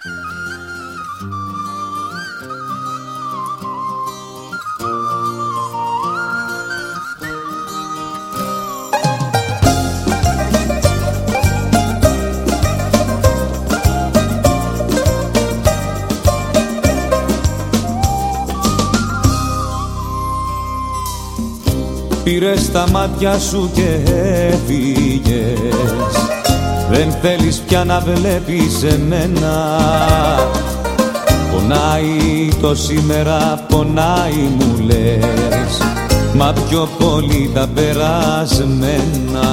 Πήρες τα μάτια σου και έφυγες, δεν θέλεις πια να βλέπεις εμένα. Πονάει το σήμερα, πονάει μου λες, μα πιο πολύ τα περασμένα.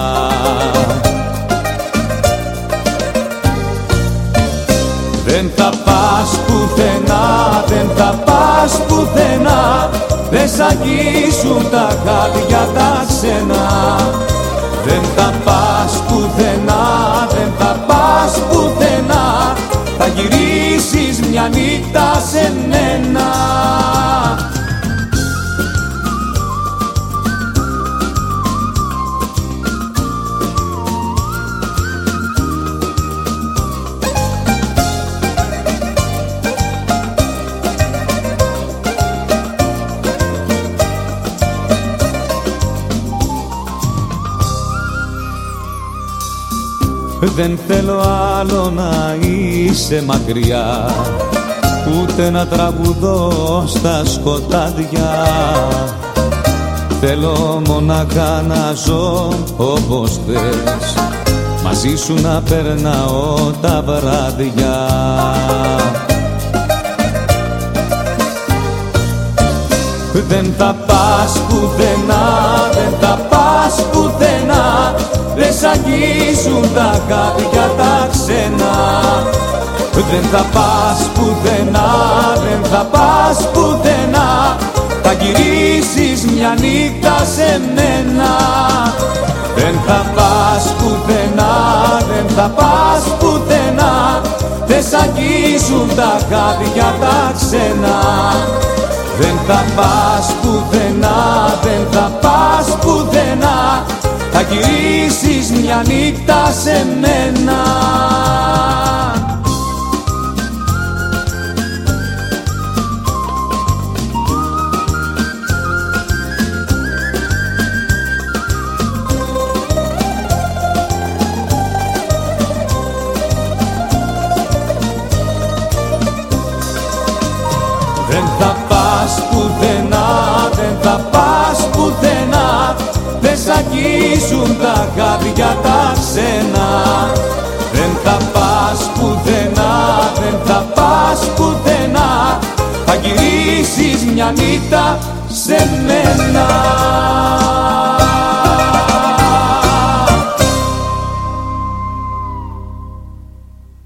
Δεν θα πας πουθενά, δεν θα πας πουθενά, δεν σ' αγγίσουν τα χάδια τα ξένα. Δεν θα πας πουθενά, δεν θα πας πουθενά, θα γυρίσεις μια νύχτα σε μένα. Δεν θέλω άλλο να είσαι μακριά, ούτε να τραγουδώ στα σκοτάδια. Θέλω μονάχα να ζω όπως θες, μαζί σου να περνάω τα βράδια. Δεν θα πας πουθενά, δεν θα πας πουθενά, δεν σ' αγγίζουν τα χάδια τα ξένα. Δεν θα πας πουθενά, δεν θα πας πουθενά, θα γυρίσεις μια νύχτα σε μένα. Δεν θα πας πουθενά, δεν θα πας πουθενά, δεν σ' αγγίζουν τα χάδια τα ξένα. Δεν θα πας πουθενά, δεν θα πας πουθενά, θα γυρίσεις μια νύχτα σε μένα. Δεν θα πας πουθενά, δεν θα πας πουθενά, δεν σ' αγγίζουν τα χάδια τα ξένα. Δεν θα πας πουθενά, δεν θα πας πουθενά, θα γυρίσεις μια νύχτα σε μένα.